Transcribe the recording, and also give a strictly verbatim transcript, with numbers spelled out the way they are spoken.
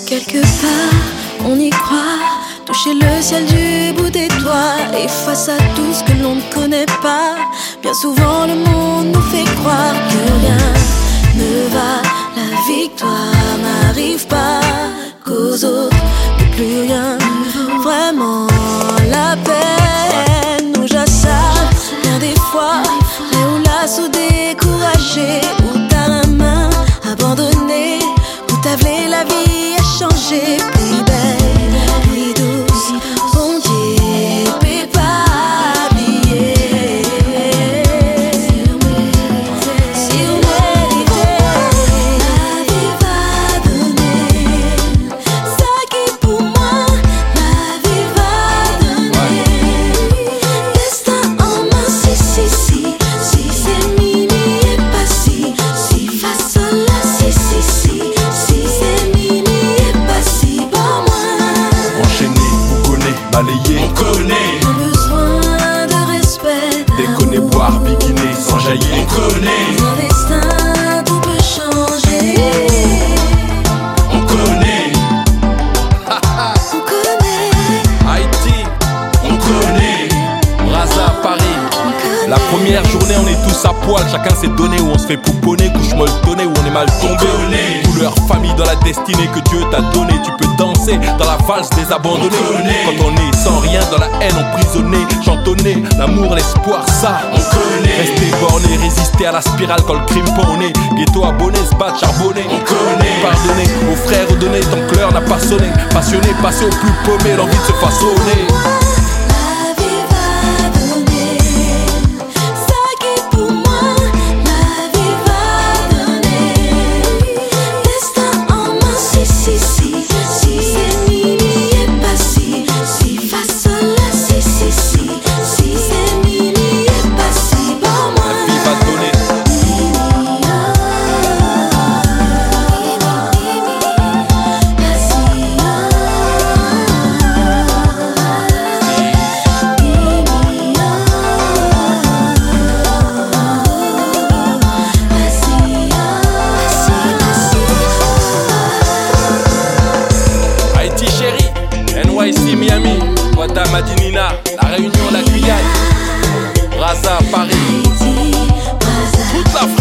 Quelque part, on y croit, toucher le ciel du bout des doigts. Et face à tout ce que l'on ne connaît pas, bien souvent le monde nous fait croire que rien ne va. La victoire n'arrive pas, qu'aux autres que plus rien ne vaut vraiment la peine. Nous j'assage bien des fois, mais où lasse ou découragé, où t'as la main abandonnée, où t'as voulu la vie a changé. Puis belle, puis douce, bon Dieu, peut pas oublier. Si on méritait, la vie va donner ça qui pour moi, la vie va donner. Destin en main, si, si, si, si c'est minuit et pas si, si face à la, si, si, si, si c'est minuit et pas si pour moi. Enchaîné, vous connaissez, balayé, on connaît. Pas besoin de respect, Déconner, boire, bikiner, sans jaillir, on connaît. un destin, tout peut changer. On connaît. On connaît, Haïti, on connaît. Braza, Paris. La première journée, on est tous à poil, chacun s'est donné, où on se fait pouponner, couche molletonnée, où on est mal tombé. Couleur famille dans la destinée que Dieu t'a donnée. Tu peux danser dans la valse des abandonnés. Quand on est sans rien, dans la haine emprisonné, chantonner l'amour, l'espoir, ça on connaît. Rester borné, résister à la spirale quand le crime poney. Ghetto abonné, se battre, charbonné, on connaît. Pardonner aux frères, redonner tant que l'heure n'a pas sonné. Passionné, passer au plus paumé, l'envie de se façonner. la vie va donner ça qui pour moi, la vie va donner. Destin en main, si, si, si, si c'est minuit et pas si, si face à la, si, si, si, si c'est minuit et pas si pour moi. La vie va donner. Haïti chérie, N Y C Miami, Guada Madinina, La Réunion, la Guyane, Braza Paris, toute l'Afrique.